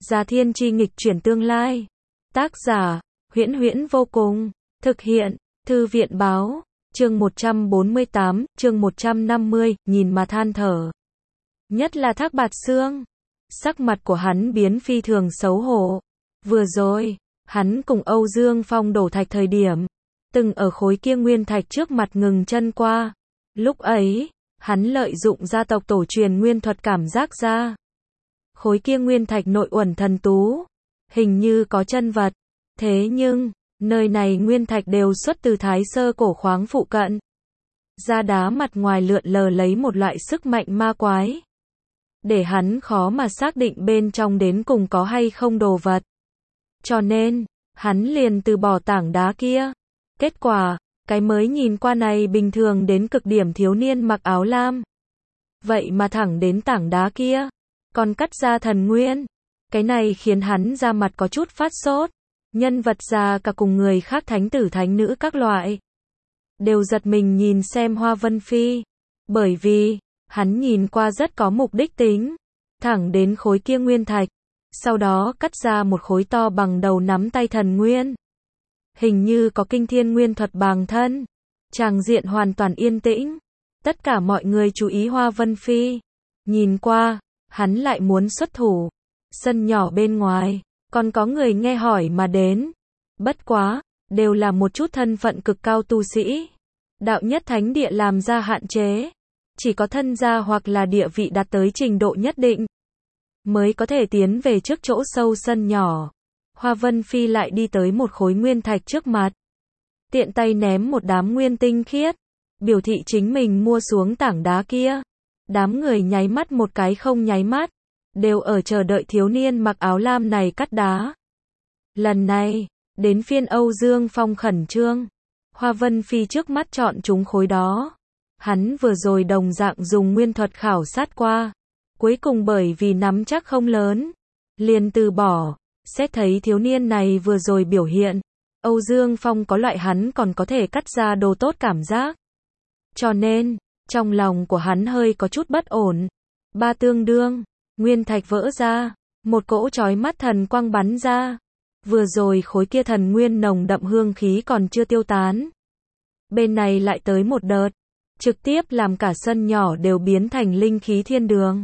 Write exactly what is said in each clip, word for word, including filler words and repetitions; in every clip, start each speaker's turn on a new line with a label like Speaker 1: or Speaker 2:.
Speaker 1: Gia Thiên Chi nghịch chuyển tương lai. Tác giả, Huyễn Huyễn vô cùng. Thực hiện, Thư viện báo. Chương một trăm bốn mươi tám, chương một trăm năm mươi, nhìn mà than thở. Nhất là Thác Bạt Xương. Sắc mặt của hắn biến phi thường xấu hổ. Vừa rồi, hắn cùng Âu Dương Phong đổ thạch thời điểm, từng ở khối kia nguyên thạch trước mặt ngừng chân qua. Lúc ấy, hắn lợi dụng gia tộc tổ truyền nguyên thuật cảm giác ra. Khối kia nguyên thạch nội uẩn thần tú, hình như có chân vật. Thế nhưng, nơi này nguyên thạch đều xuất từ Thái Sơ cổ khoáng phụ cận. Da đá mặt ngoài lượn lờ lấy một loại sức mạnh ma quái, để hắn khó mà xác định bên trong đến cùng có hay không đồ vật. Cho nên, hắn liền từ bỏ tảng đá kia. Kết quả, cái mới nhìn qua này bình thường đến cực điểm thiếu niên mặc áo lam, vậy mà thẳng đến tảng đá kia, còn cắt ra thần nguyên. Cái này khiến hắn ra mặt có chút phát sốt. Nhân vật già cả cùng người khác thánh tử thánh nữ các loại, đều giật mình nhìn xem Hoa Vân Phi. Bởi vì, hắn nhìn qua rất có mục đích tính. Thẳng đến khối kia nguyên thạch, sau đó cắt ra một khối to bằng đầu nắm tay thần nguyên. Hình như có kinh thiên nguyên thuật bàng thân. Tràng diện hoàn toàn yên tĩnh. Tất cả mọi người chú ý Hoa Vân Phi. Nhìn qua, hắn lại muốn xuất thủ. Sân nhỏ bên ngoài, còn có người nghe hỏi mà đến. Bất quá, đều là một chút thân phận cực cao tu sĩ. Đạo nhất thánh địa làm ra hạn chế. Chỉ có thân gia hoặc là địa vị đạt tới trình độ nhất định, mới có thể tiến về trước chỗ sâu sân nhỏ. Hoa Vân Phi lại đi tới một khối nguyên thạch trước mặt. Tiện tay ném một đám nguyên tinh khiết, biểu thị chính mình mua xuống tảng đá kia. Đám người nháy mắt một cái không nháy mắt, đều ở chờ đợi thiếu niên mặc áo lam này cắt đá. Lần này, đến phiên Âu Dương Phong khẩn trương. Hoa Vân Phi trước mắt chọn chúng khối đó. Hắn vừa rồi đồng dạng dùng nguyên thuật khảo sát qua. Cuối cùng bởi vì nắm chắc không lớn, liền từ bỏ. Xét thấy thiếu niên này vừa rồi biểu hiện, Âu Dương Phong có loại hắn còn có thể cắt ra đồ tốt cảm giác. Cho nên, trong lòng của hắn hơi có chút bất ổn. Ba tương đương, nguyên thạch vỡ ra, một cỗ chói mắt thần quang bắn ra. Vừa rồi khối kia thần nguyên nồng đậm hương khí còn chưa tiêu tán. Bên này lại tới một đợt, trực tiếp làm cả sân nhỏ đều biến thành linh khí thiên đường.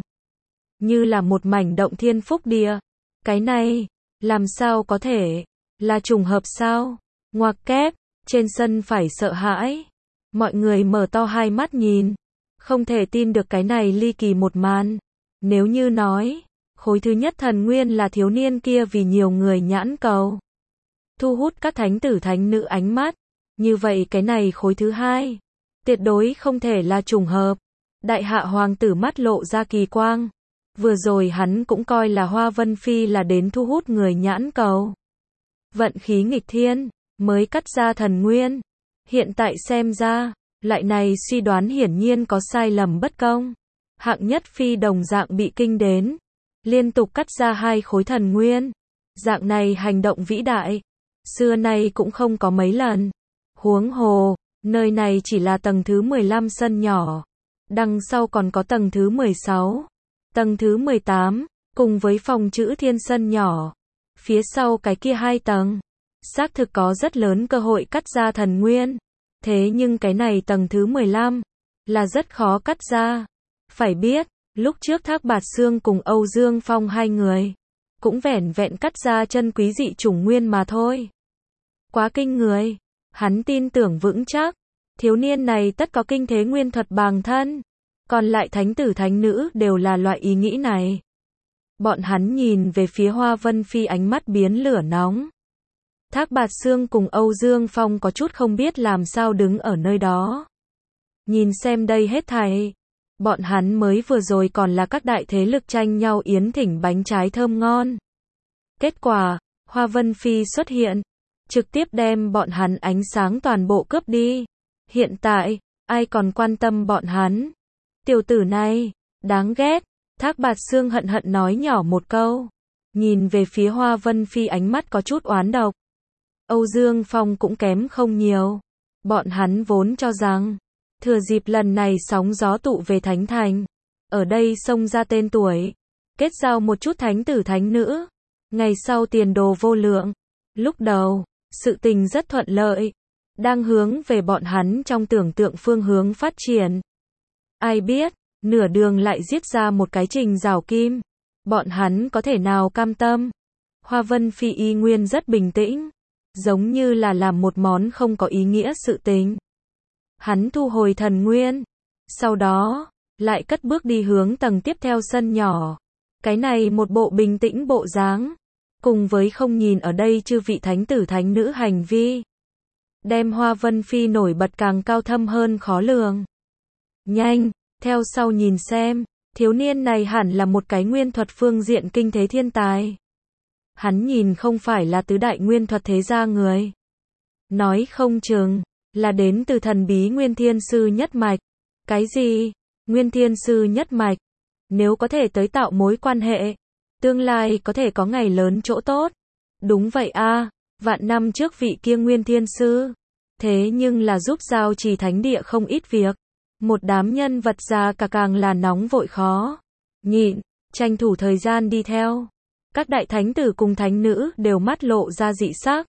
Speaker 1: Như là một mảnh động thiên phúc địa. Cái này, làm sao có thể, là trùng hợp sao? Ngoặc kép, trên sân phải sợ hãi. Mọi người mở to hai mắt nhìn, không thể tin được cái này ly kỳ một màn. Nếu như nói, khối thứ nhất thần nguyên là thiếu niên kia vì nhiều người nhãn cầu, thu hút các thánh tử thánh nữ ánh mắt, như vậy cái này khối thứ hai, tuyệt đối không thể là trùng hợp. Đại hạ hoàng tử mắt lộ ra kỳ quang. Vừa rồi hắn cũng coi là Hoa Vân Phi là đến thu hút người nhãn cầu. Vận khí nghịch thiên, mới cắt ra thần nguyên. Hiện tại xem ra, lại này suy đoán hiển nhiên có sai lầm bất công. Hạng nhất phi đồng dạng bị kinh đến. Liên tục cắt ra hai khối thần nguyên. Dạng này hành động vĩ đại, xưa nay cũng không có mấy lần. Huống hồ, nơi này chỉ là tầng thứ mười lăm sân nhỏ. Đằng sau còn có tầng thứ mười sáu. Tầng thứ mười tám, cùng với phòng chữ thiên sân nhỏ. Phía sau cái kia hai tầng, xác thực có rất lớn cơ hội cắt ra thần nguyên. Thế nhưng cái này tầng thứ mười lăm, là rất khó cắt ra. Phải biết, lúc trước Thác Bạt Xương cùng Âu Dương Phong hai người, cũng vẻn vẹn cắt ra chân quý dị chủng nguyên mà thôi. Quá kinh người, hắn tin tưởng vững chắc, thiếu niên này tất có kinh thế nguyên thuật bàng thân. Còn lại thánh tử thánh nữ đều là loại ý nghĩ này. Bọn hắn nhìn về phía Hoa Vân Phi ánh mắt biến lửa nóng. Thác Bạt Xương cùng Âu Dương Phong có chút không biết làm sao đứng ở nơi đó. Nhìn xem đây hết thảy. Bọn hắn mới vừa rồi còn là các đại thế lực tranh nhau yến thỉnh bánh trái thơm ngon. Kết quả, Hoa Vân Phi xuất hiện, trực tiếp đem bọn hắn ánh sáng toàn bộ cướp đi. Hiện tại, ai còn quan tâm bọn hắn? Tiểu tử này, đáng ghét. Thác Bạt Xương hận hận nói nhỏ một câu. Nhìn về phía Hoa Vân Phi ánh mắt có chút oán độc. Âu Dương Phong cũng kém không nhiều. Bọn hắn vốn cho rằng, thừa dịp lần này sóng gió tụ về Thánh Thành, ở đây xông ra tên tuổi, kết giao một chút thánh tử thánh nữ. ngày sau tiền đồ vô lượng. Lúc đầu, sự tình rất thuận lợi, đang hướng về bọn hắn trong tưởng tượng phương hướng phát triển. Ai biết, nửa đường lại giết ra một cái Trình Giảo Kim. Bọn hắn có thể nào cam tâm? Hoa Vân Phi y nguyên rất bình tĩnh, giống như là làm một món không có ý nghĩa sự tình. Hắn thu hồi thần nguyên, sau đó, lại cất bước đi hướng tầng tiếp theo sân nhỏ. Cái này một bộ bình tĩnh bộ dáng, cùng với không nhìn ở đây chư vị thánh tử thánh nữ hành vi, đem Hoa Vân Phi nổi bật càng cao thâm hơn khó lường. Nhanh, theo sau nhìn xem, thiếu niên này hẳn là một cái nguyên thuật phương diện kinh thế thiên tài. Hắn nhìn không phải là tứ đại nguyên thuật thế gia người. Nói không chừng, là đến từ thần bí Nguyên Thiên Sư nhất mạch. Cái gì? Nguyên Thiên Sư nhất mạch? Nếu có thể tới tạo mối quan hệ, tương lai có thể có ngày lớn chỗ tốt. Đúng vậy a, vạn năm trước vị kia Nguyên Thiên Sư, thế nhưng là giúp giao trì thánh địa không ít việc. Một đám nhân vật già cả càng là nóng vội khó nhịn, tranh thủ thời gian đi theo. Các đại thánh tử cùng thánh nữ đều mắt lộ ra dị sắc.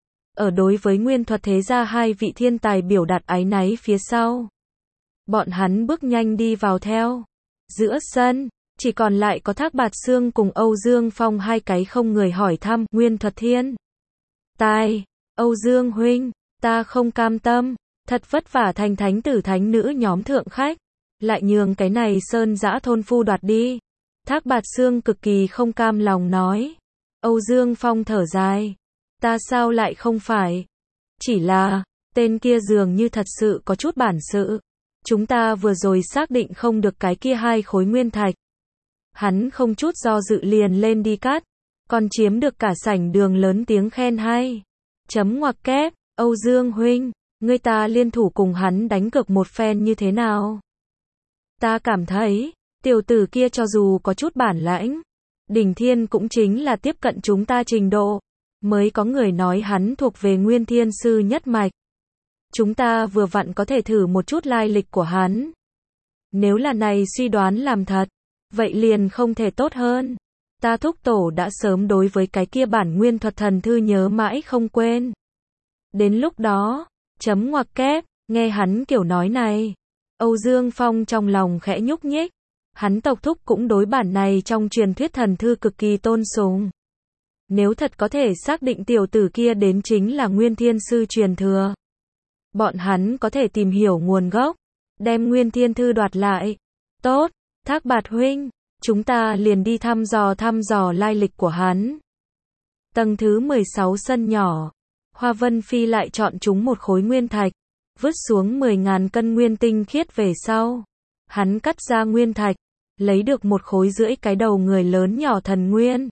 Speaker 1: Ở đối với nguyên thuật thế gia hai vị thiên tài biểu đạt áy náy phía sau, bọn hắn bước nhanh đi vào theo. Giữa sân, chỉ còn lại có Thác Bạt Xương cùng Âu Dương Phong hai cái không người hỏi thăm. Nguyên thuật thiên tài, Âu Dương huynh, ta không cam tâm, thật vất vả thành thánh tử thánh nữ nhóm thượng khách, lại nhường cái này sơn dã thôn phu đoạt đi. Thác Bạt Xương cực kỳ không cam lòng nói. Âu Dương Phong thở dài, ta sao lại không phải? Chỉ là, tên kia dường như thật sự có chút bản sự. Chúng ta vừa rồi xác định không được cái kia hai khối nguyên thạch. Hắn không chút do dự liền lên đi cắt, còn chiếm được cả sảnh đường lớn tiếng khen hay. Chấm ngoặc kép, Âu Dương huynh, ngươi ta liên thủ cùng hắn đánh cược một phen như thế nào? Ta cảm thấy, tiểu tử kia cho dù có chút bản lãnh, đỉnh thiên cũng chính là tiếp cận chúng ta trình độ. Mới có người nói hắn thuộc về Nguyên Thiên Sư nhất mạch. Chúng ta vừa vặn có thể thử một chút lai lịch của hắn. Nếu là này suy đoán làm thật, vậy liền không thể tốt hơn. Ta thúc tổ đã sớm đối với cái kia bản nguyên thuật thần thư nhớ mãi không quên. Đến lúc đó, chấm ngoặc kép, nghe hắn kiểu nói này, Âu Dương Phong trong lòng khẽ nhúc nhích. Hắn tộc thúc cũng đối bản này trong truyền thuyết thần thư cực kỳ tôn sùng. Nếu thật có thể xác định tiểu tử kia đến chính là Nguyên Thiên Sư truyền thừa, bọn hắn có thể tìm hiểu nguồn gốc, đem Nguyên Thiên Thư đoạt lại. Tốt, Thác Bạt huynh, chúng ta liền đi thăm dò thăm dò lai lịch của hắn. Tầng thứ mười sáu sân nhỏ, Hoa Vân Phi lại chọn chúng một khối nguyên thạch, vứt xuống mười ngàn cân nguyên tinh khiết về sau. Hắn cắt ra nguyên thạch, lấy được một khối rưỡi cái đầu người lớn nhỏ thần nguyên.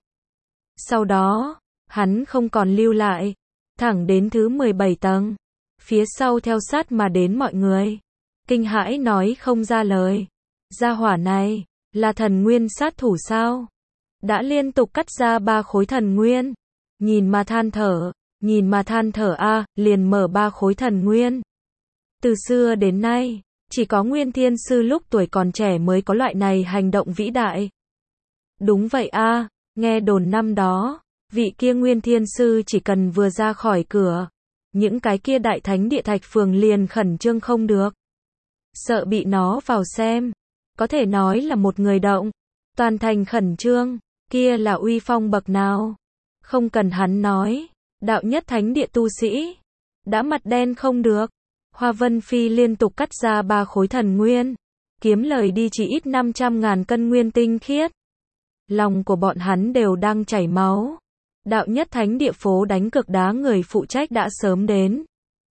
Speaker 1: Sau đó, hắn không còn lưu lại, thẳng đến thứ mười bảy tầng. Phía sau theo sát mà đến mọi người. Kinh hãi nói không ra lời. Gia hỏa này, là thần nguyên sát thủ sao? Đã liên tục cắt ra ba khối thần nguyên. Nhìn mà than thở, nhìn mà than thở a, liền mở ba khối thần nguyên. Từ xưa đến nay, chỉ có Nguyên Thiên Sư lúc tuổi còn trẻ mới có loại này hành động vĩ đại. Đúng vậy a, nghe đồn năm đó, vị kia Nguyên Thiên Sư chỉ cần vừa ra khỏi cửa, những cái kia đại thánh địa thạch phường liền khẩn trương không được. Sợ bị nó vào xem, có thể nói là một người động, toàn thành khẩn trương, kia là uy phong bậc nào. Không cần hắn nói, đạo nhất thánh địa tu sĩ, đã mặt đen không được. Hoa Vân Phi liên tục cắt ra ba khối thần nguyên, kiếm lời đi chỉ ít năm trăm ngàn cân nguyên tinh khiết. Lòng của bọn hắn đều đang chảy máu. Đạo nhất thánh địa phố đánh cược đá người phụ trách đã sớm đến.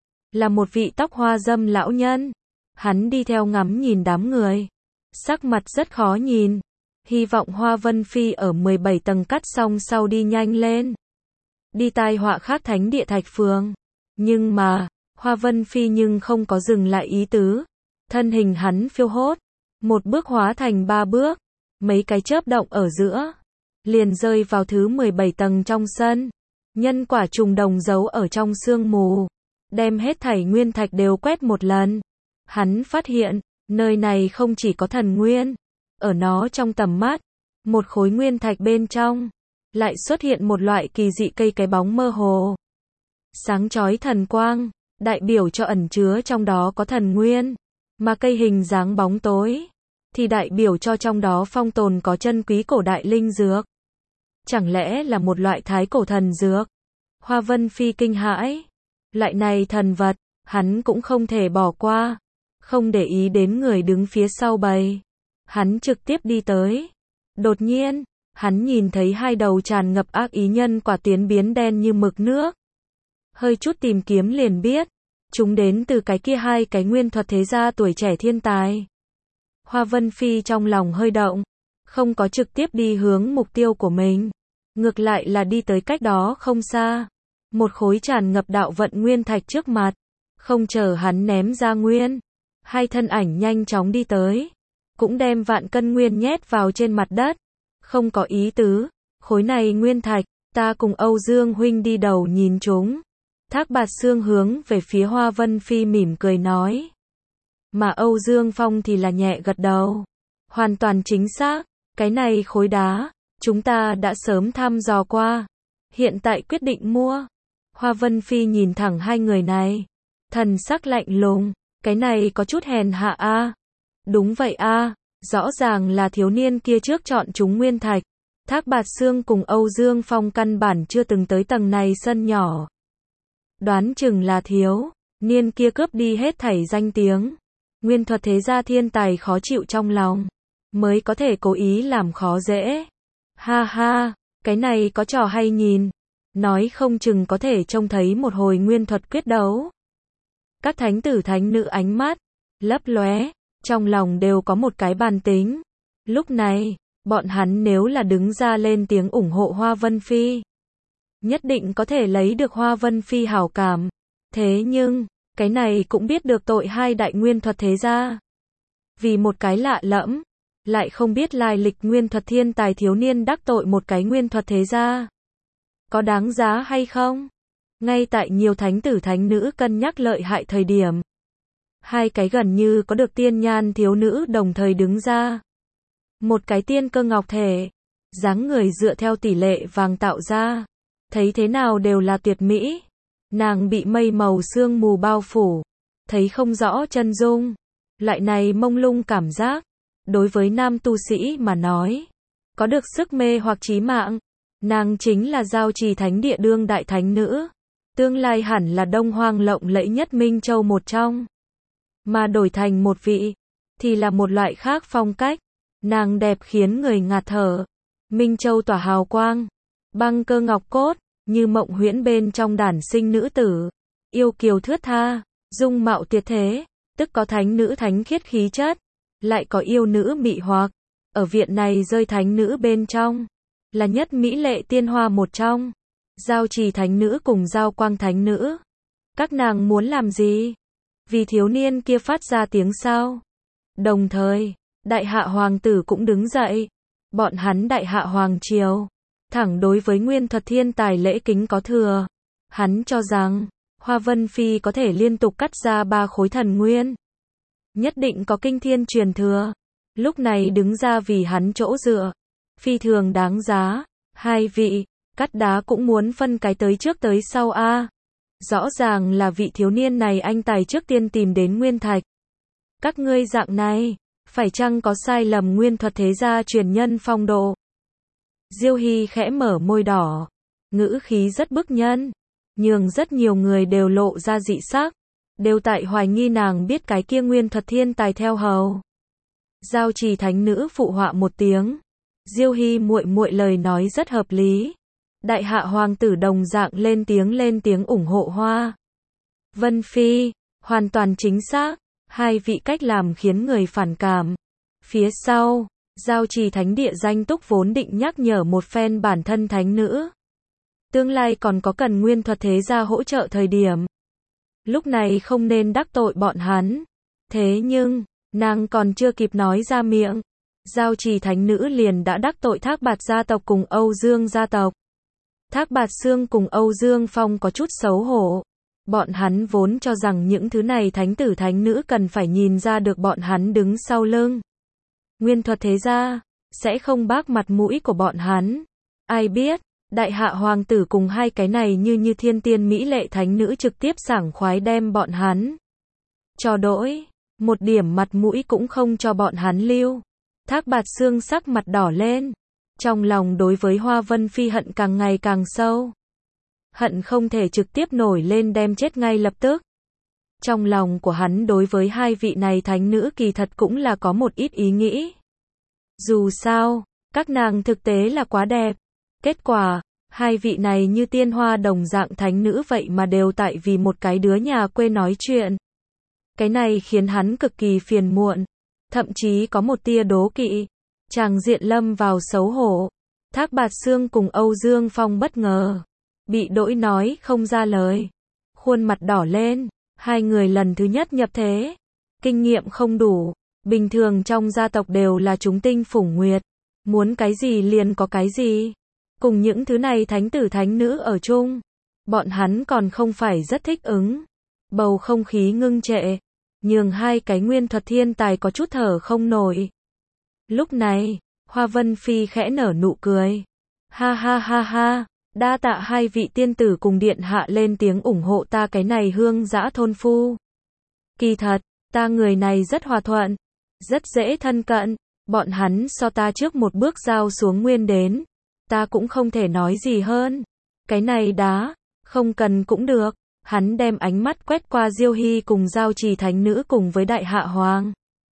Speaker 1: Là một vị tóc hoa dâm lão nhân. Hắn đi theo ngắm nhìn đám người. Sắc mặt rất khó nhìn. Hy vọng Hoa Vân Phi ở mười bảy tầng cắt xong sau đi nhanh lên. Đi tai họa khác thánh địa thạch phường. Nhưng mà, Hoa Vân Phi nhưng không có dừng lại ý tứ. Thân hình hắn phiêu hốt. Một bước hóa thành ba bước. Mấy cái chớp động ở giữa. Liền rơi vào thứ mười bảy tầng trong sân. Nhân quả trùng đồng giấu ở trong sương mù. Đem hết thảy nguyên thạch đều quét một lần. Hắn phát hiện, nơi này không chỉ có thần nguyên. Ở nó trong tầm mắt, một khối nguyên thạch bên trong, lại xuất hiện một loại kỳ dị cây cái bóng mơ hồ. Sáng chói thần quang, đại biểu cho ẩn chứa trong đó có thần nguyên, mà cây hình dáng bóng tối, thì đại biểu cho trong đó phong tồn có chân quý cổ đại linh dược. Chẳng lẽ là một loại thái cổ thần dược? Hoa Vân Phi kinh hãi. Loại này thần vật, hắn cũng không thể bỏ qua. Không để ý đến người đứng phía sau bầy. Hắn trực tiếp đi tới. Đột nhiên, hắn nhìn thấy hai đầu tràn ngập ác ý nhân quả tuyến biến đen như mực nước. Hơi chút tìm kiếm liền biết. Chúng đến từ cái kia hai cái nguyên thuật thế gia tuổi trẻ thiên tài. Hoa Vân Phi trong lòng hơi động. Không có trực tiếp đi hướng mục tiêu của mình. Ngược lại là đi tới cách đó không xa. Một khối tràn ngập đạo vận nguyên thạch trước mặt. Không chờ hắn ném ra nguyên. Hai thân ảnh nhanh chóng đi tới. Cũng đem vạn cân nguyên nhét vào trên mặt đất. Không có ý tứ. Khối này nguyên thạch, ta cùng Âu Dương huynh đi đầu nhìn chúng. Thác Bạt Xương hướng về phía Hoa Vân Phi mỉm cười nói. Mà Âu Dương Phong thì là nhẹ gật đầu. Hoàn toàn chính xác. Cái này khối đá, chúng ta đã sớm thăm dò qua. Hiện tại quyết định mua. Hoa Vân Phi nhìn thẳng hai người này. Thần sắc lạnh lùng. Cái này có chút hèn hạ a. À. Đúng vậy a. À. Rõ ràng là thiếu niên kia trước chọn chúng nguyên thạch. Thác Bạt Xương cùng Âu Dương Phong căn bản chưa từng tới tầng này sân nhỏ. Đoán chừng là thiếu niên kia cướp đi hết thảy danh tiếng. Nguyên thuật thế gia thiên tài khó chịu trong lòng. Mới có thể cố ý làm khó dễ. Ha ha, cái này có trò hay nhìn. Nói không chừng có thể trông thấy một hồi nguyên thuật quyết đấu. Các thánh tử thánh nữ ánh mắt lấp lóe, trong lòng đều có một cái bàn tính. Lúc này, bọn hắn nếu là đứng ra lên tiếng ủng hộ Hoa Vân Phi, nhất định có thể lấy được Hoa Vân Phi hảo cảm. Thế nhưng, cái này cũng biết được tội hai đại nguyên thuật thế gia. Vì một cái lạ lẫm, lại không biết lai lịch nguyên thuật thiên tài thiếu niên đắc tội một cái nguyên thuật thế gia. Có đáng giá hay không? Ngay tại nhiều thánh tử thánh nữ cân nhắc lợi hại thời điểm. Hai cái gần như có được tiên nhan thiếu nữ đồng thời đứng ra. Một cái tiên cơ ngọc thể, dáng người dựa theo tỷ lệ vàng tạo ra. Thấy thế nào đều là tuyệt mỹ. Nàng bị mây màu sương mù bao phủ. Thấy không rõ chân dung. Loại này mông lung cảm giác. Đối với nam tu sĩ mà nói. Có được sức mê hoặc chí mạng. Nàng chính là Giao Trì Thánh Địa đương đại thánh nữ. Tương lai hẳn là Đông Hoang lộng lẫy nhất Minh Châu một trong. Mà đổi thành một vị. Thì là một loại khác phong cách. Nàng đẹp khiến người ngạt thở. Minh Châu tỏa hào quang. Băng cơ ngọc cốt. Như mộng huyễn bên trong đản sinh nữ tử. Yêu kiều thướt tha. Dung mạo tuyệt thế. Tức có thánh nữ thánh khiết khí chất. Lại có yêu nữ mị hoặc. Ở viện này rơi thánh nữ bên trong. Là nhất mỹ lệ tiên hoa một trong. Giao Trì thánh nữ cùng Giao Quang thánh nữ. Các nàng muốn làm gì? Vì thiếu niên kia phát ra tiếng sao. Đồng thời, đại hạ hoàng tử cũng đứng dậy. Bọn hắn đại hạ hoàng triều. Thẳng đối với nguyên thuật thiên tài lễ kính có thừa. Hắn cho rằng, Hoa Vân Phi có thể liên tục cắt ra ba khối thần nguyên. Nhất định có kinh thiên truyền thừa. Lúc này đứng ra vì hắn chỗ dựa. Phi thường đáng giá. Hai vị, cắt đá cũng muốn phân cái tới trước tới sau a. À. Rõ ràng là vị thiếu niên này anh tài trước tiên tìm đến nguyên thạch. Các ngươi dạng này, phải chăng có sai lầm nguyên thuật thế gia truyền nhân phong độ? Diêu Hy khẽ mở môi đỏ. Ngữ khí rất bức nhân. Nhưng rất nhiều người đều lộ ra dị sắc. Đều tại hoài nghi nàng biết cái kia nguyên thuật thiên tài theo hầu. Giao Trì thánh nữ phụ họa một tiếng. Diêu Hy muội muội lời nói rất hợp lý. Đại hạ hoàng tử đồng dạng lên tiếng lên tiếng ủng hộ Hoa Vân Phi. Hoàn toàn chính xác. Hai vị cách làm khiến người phản cảm. Phía sau, Giao Trì thánh địa danh túc vốn định nhắc nhở một phen bản thân thánh nữ. Tương lai còn có cần nguyên thuật thế gia hỗ trợ thời điểm. Lúc này không nên đắc tội bọn hắn. Thế nhưng, nàng còn chưa kịp nói ra miệng. Giao Trì thánh nữ liền đã đắc tội Thác Bạt gia tộc cùng Âu Dương gia tộc. Thác Bạt Xương cùng Âu Dương Phong có chút xấu hổ. Bọn hắn vốn cho rằng những thứ này thánh tử thánh nữ cần phải nhìn ra được bọn hắn đứng sau lưng. Nguyên thuật thế gia sẽ không bác mặt mũi của bọn hắn. Ai biết, Đại hạ hoàng tử cùng hai cái này như như thiên tiên mỹ lệ thánh nữ trực tiếp sảng khoái đem bọn hắn cho đỗi, một điểm mặt mũi cũng không cho bọn hắn lưu. Thác Bạt Xương sắc mặt đỏ lên, trong lòng đối với Hoa Vân Phi hận càng ngày càng sâu. Hận không thể trực tiếp nổi lên đem chết ngay lập tức. Trong lòng của hắn đối với hai vị này thánh nữ kỳ thật cũng là có một ít ý nghĩ. Dù sao, các nàng thực tế là quá đẹp. Kết quả, hai vị này như tiên hoa đồng dạng thánh nữ vậy mà đều tại vì một cái đứa nhà quê nói chuyện. Cái này khiến hắn cực kỳ phiền muộn, thậm chí có một tia đố kỵ. Chàng diện lâm vào xấu hổ. Thác Bạt Xương cùng Âu Dương Phong bất ngờ bị đỗi nói không ra lời, khuôn mặt đỏ lên. Hai người lần thứ nhất nhập thế, kinh nghiệm không đủ, bình thường trong gia tộc đều là chúng tinh phủng nguyệt, muốn cái gì liền có cái gì. Cùng những thứ này thánh tử thánh nữ ở chung, bọn hắn còn không phải rất thích ứng. Bầu không khí ngưng trệ, nhường hai cái nguyên thuật thiên tài có chút thở không nổi. Lúc này, Hoa Vân Phi khẽ nở nụ cười. Ha ha ha ha, đa tạ hai vị tiên tử cùng điện hạ lên tiếng ủng hộ ta cái này hương dã thôn phu. Kỳ thật, ta người này rất hòa thuận, rất dễ thân cận, bọn hắn so ta trước một bước giao xuống nguyên đến. Ta cũng không thể nói gì hơn. Cái này đá, không cần cũng được. Hắn đem ánh mắt quét qua Diêu Hy cùng Giao Trì thánh nữ cùng với đại hạ hoàng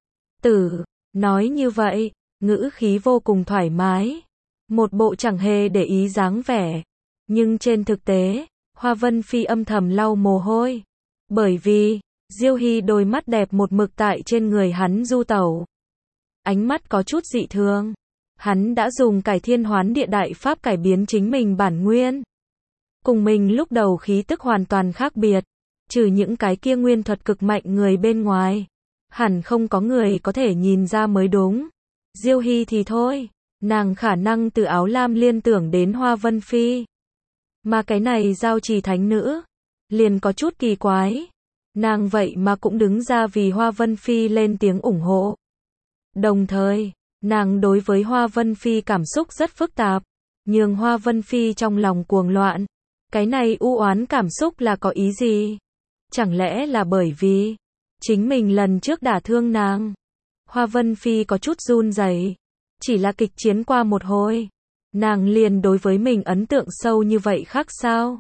Speaker 1: tử, nói như vậy, ngữ khí vô cùng thoải mái, một bộ chẳng hề để ý dáng vẻ. Nhưng trên thực tế, Hoa Vân Phi âm thầm lau mồ hôi, bởi vì Diêu Hy đôi mắt đẹp một mực tại trên người hắn du tẩu, ánh mắt có chút dị thường. Hắn đã dùng cải thiên hoán địa đại pháp cải biến chính mình bản nguyên. Cùng mình lúc đầu khí tức hoàn toàn khác biệt, trừ những cái kia nguyên thuật cực mạnh người bên ngoài, hẳn không có người có thể nhìn ra mới đúng. Diêu Hy thì thôi, nàng khả năng từ áo lam liên tưởng đến Hoa Vân Phi. Mà cái này Giao Trì thánh nữ, liền có chút kỳ quái. Nàng vậy mà cũng đứng ra vì Hoa Vân Phi lên tiếng ủng hộ. Đồng thời, nàng đối với Hoa Vân Phi cảm xúc rất phức tạp, nhường Hoa Vân Phi trong lòng cuồng loạn. Cái này u oán cảm xúc là có ý gì? Chẳng lẽ là bởi vì chính mình lần trước đả thương nàng? Hoa Vân Phi có chút run rẩy, chỉ là kịch chiến qua một hồi, nàng liền đối với mình ấn tượng sâu như vậy khác sao?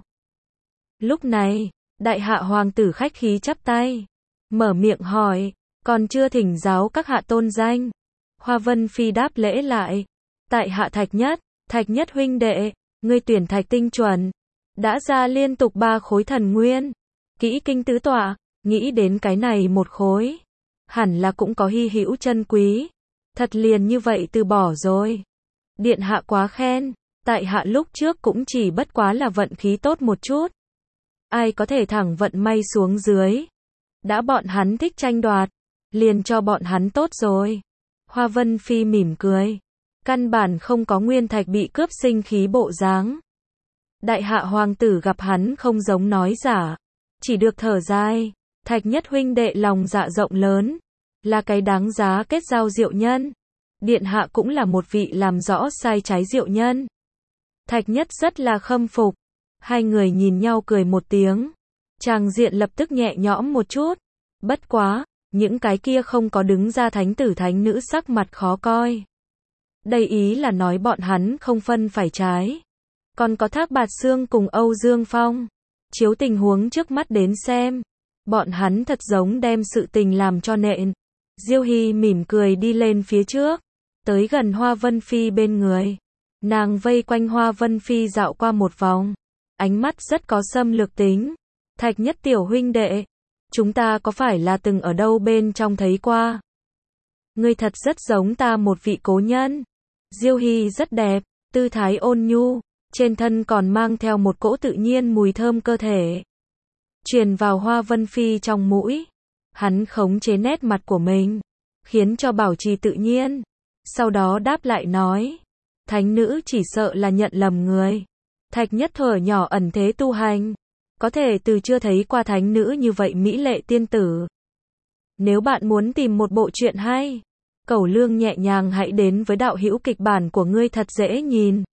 Speaker 1: Lúc này, đại hạ hoàng tử khách khí chắp tay, mở miệng hỏi, còn chưa thỉnh giáo các hạ tôn danh. Hoa Vân Phi đáp lễ lại, tại hạ Thạch Nhất, Thạch Nhất huynh đệ, ngươi tuyển thạch tinh chuẩn, đã ra liên tục ba khối thần nguyên, kỹ kinh tứ tọa, nghĩ đến cái này một khối, hẳn là cũng có hy hữu chân quý, thật liền như vậy từ bỏ rồi. Điện hạ quá khen, tại hạ lúc trước cũng chỉ bất quá là vận khí tốt một chút. Ai có thể thẳng vận may xuống dưới. Đã bọn hắn thích tranh đoạt, liền cho bọn hắn tốt rồi. Hoa Vân Phi mỉm cười, căn bản không có nguyên thạch bị cướp sinh khí bộ dáng. Đại hạ hoàng tử gặp hắn không giống nói giả, chỉ được thở dài. Thạch Nhất huynh đệ lòng dạ rộng lớn, là cái đáng giá kết giao diệu nhân. Điện hạ cũng là một vị làm rõ sai trái diệu nhân. Thạch Nhất rất là khâm phục. Hai người nhìn nhau cười một tiếng, tràng diện lập tức nhẹ nhõm một chút. Bất quá, những cái kia không có đứng ra thánh tử thánh nữ sắc mặt khó coi. Đây ý là nói bọn hắn không phân phải trái. Còn có Thác Bạt Xương cùng Âu Dương Phong, chiếu tình huống trước mắt đến xem, bọn hắn thật giống đem sự tình làm cho nện. Diêu Hy mỉm cười đi lên phía trước, tới gần Hoa Vân Phi bên người. Nàng vây quanh Hoa Vân Phi dạo qua một vòng, ánh mắt rất có xâm lược tính. Thạch Nhất tiểu huynh đệ, chúng ta có phải là từng ở đâu bên trong thấy qua? Ngươi thật rất giống ta một vị cố nhân. Diêu Hy rất đẹp, tư thái ôn nhu, trên thân còn mang theo một cỗ tự nhiên mùi thơm cơ thể. Truyền vào Hoa Vân Phi trong mũi, hắn khống chế nét mặt của mình, khiến cho bảo trì tự nhiên. Sau đó đáp lại nói, thánh nữ chỉ sợ là nhận lầm người. Thạch Nhất thuở nhỏ ẩn thế tu hành, có thể từ chưa thấy qua thánh nữ như vậy mỹ lệ tiên tử. Nếu bạn muốn tìm một bộ truyện hay, cẩu lương nhẹ nhàng hãy đến với đạo hữu kịch bản của ngươi thật dễ nhìn.